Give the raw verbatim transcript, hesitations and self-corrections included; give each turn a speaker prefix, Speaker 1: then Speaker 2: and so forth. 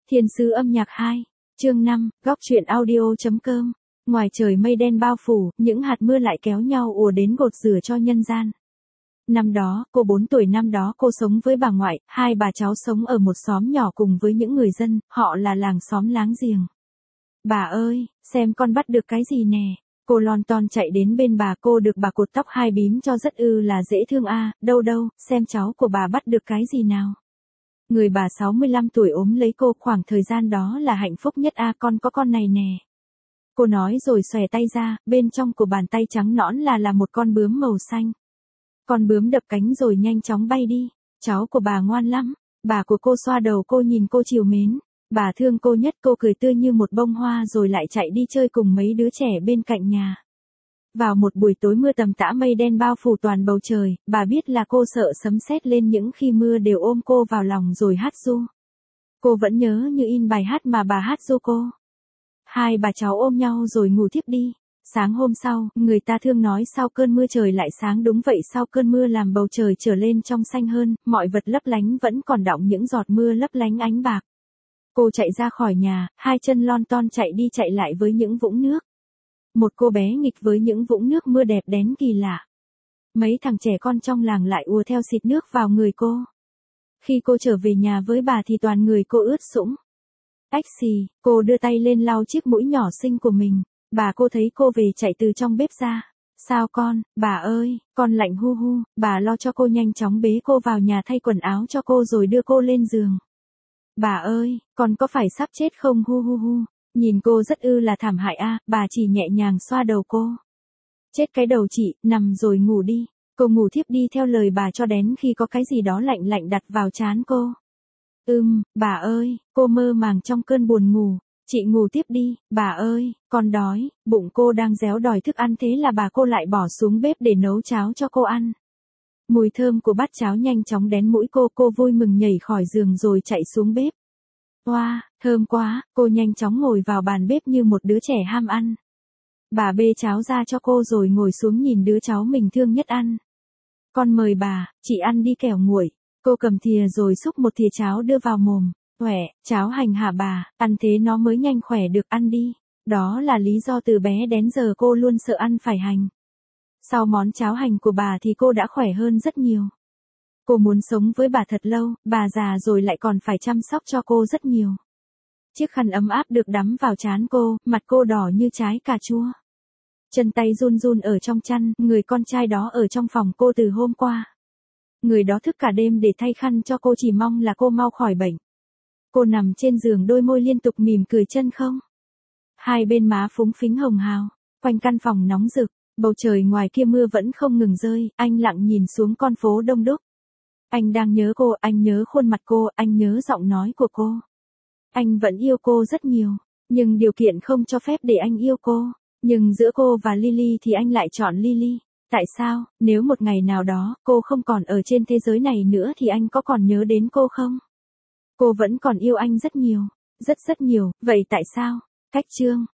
Speaker 1: Thiên sứ âm nhạc hai, chương năm, góc truyện audio.com. Ngoài trời mây đen bao phủ, những hạt mưa lại kéo nhau ùa đến gột rửa cho nhân gian. Năm đó, cô bốn tuổi năm đó cô sống với bà ngoại, hai bà cháu sống ở một xóm nhỏ cùng với những người dân, họ là làng xóm láng giềng. Bà ơi, xem con bắt được cái gì nè. Cô lon ton chạy đến bên bà, cô được bà cột tóc hai bím cho rất ư là dễ thương a. À, đâu đâu, xem cháu của bà bắt được cái gì nào. Người bà sáu mươi lăm tuổi ốm lấy cô, khoảng thời gian đó là hạnh phúc nhất a. À, con có con này nè. Cô nói rồi xòe tay ra, bên trong của bàn tay trắng nõn là là một con bướm màu xanh. Con bướm đập cánh rồi nhanh chóng bay đi. Cháu của bà ngoan lắm. Bà của cô xoa đầu cô, nhìn cô trìu mến. Bà thương cô nhất, cô cười tươi như một bông hoa rồi lại chạy đi chơi cùng mấy đứa trẻ bên cạnh nhà. Vào một buổi tối mưa tầm tã, mây đen bao phủ toàn bầu trời, bà biết là cô sợ sấm sét lên, những khi mưa đều ôm cô vào lòng rồi hát ru. Cô vẫn nhớ như in bài hát mà bà hát ru cô. Hai bà cháu ôm nhau rồi ngủ thiếp đi. Sáng hôm sau, người ta thương nói sau cơn mưa trời lại sáng, đúng vậy, sau cơn mưa làm bầu trời trở lên trong xanh hơn, mọi vật lấp lánh vẫn còn đọng những giọt mưa lấp lánh ánh bạc. Cô chạy ra khỏi nhà, hai chân lon ton chạy đi chạy lại với những vũng nước. Một cô bé nghịch với những vũng nước mưa đẹp đén kỳ lạ. Mấy thằng trẻ con trong làng lại ùa theo xịt nước vào người cô. Khi cô trở về nhà với bà thì toàn người cô ướt sũng. Ách xì, cô đưa tay lên lau chiếc mũi nhỏ xinh của mình. Bà cô thấy cô về chạy từ trong bếp ra. Sao con, bà ơi, con lạnh hu hu. Bà lo cho cô, nhanh chóng bế cô vào nhà thay quần áo cho cô rồi đưa cô lên giường. Bà ơi, con có phải sắp chết không hu hu hu. Nhìn cô rất ư là thảm hại a. À, bà chỉ nhẹ nhàng xoa đầu cô. Chết cái đầu chị, nằm rồi ngủ đi. Cô ngủ thiếp đi theo lời bà cho đến khi có cái gì đó lạnh lạnh đặt vào trán cô. Ừm, bà ơi, cô mơ màng trong cơn buồn ngủ. Chị ngủ tiếp đi, bà ơi, con đói. Bụng cô đang réo đòi thức ăn, thế là bà cô lại bỏ xuống bếp để nấu cháo cho cô ăn. Mùi thơm của bát cháo nhanh chóng đến mũi cô, cô vui mừng nhảy khỏi giường rồi chạy xuống bếp. Oa, wow, thơm quá, cô nhanh chóng ngồi vào bàn bếp như một đứa trẻ ham ăn. Bà bê cháo ra cho cô rồi ngồi xuống nhìn đứa cháu mình thương nhất ăn. Con mời bà, chị ăn đi kẻo nguội. Cô cầm thìa rồi xúc một thìa cháo đưa vào mồm. Khỏe, cháo hành hả bà, ăn thế nó mới nhanh khỏe được, ăn đi. Đó là lý do từ bé đến giờ cô luôn sợ ăn phải hành. Sau món cháo hành của bà thì cô đã khỏe hơn rất nhiều. Cô muốn sống với bà thật lâu, bà già rồi lại còn phải chăm sóc cho cô rất nhiều. Chiếc khăn ấm áp được đắm vào trán cô, mặt cô đỏ như trái cà chua. Chân tay run run ở trong chăn, người con trai đó ở trong phòng cô từ hôm qua. Người đó thức cả đêm để thay khăn cho cô, chỉ mong là cô mau khỏi bệnh. Cô nằm trên giường, đôi môi liên tục mỉm cười chân không. Hai bên má phúng phính hồng hào, quanh căn phòng nóng rực, bầu trời ngoài kia mưa vẫn không ngừng rơi, anh lặng nhìn xuống con phố đông đúc. Anh đang nhớ cô, anh nhớ khuôn mặt cô, anh nhớ giọng nói của cô. Anh vẫn yêu cô rất nhiều, nhưng điều kiện không cho phép để anh yêu cô. Nhưng giữa cô và Lily thì anh lại chọn Lily. Tại sao, nếu một ngày nào đó cô không còn ở trên thế giới này nữa thì anh có còn nhớ đến cô không? Cô vẫn còn yêu anh rất nhiều, rất rất nhiều, vậy tại sao? Cách chương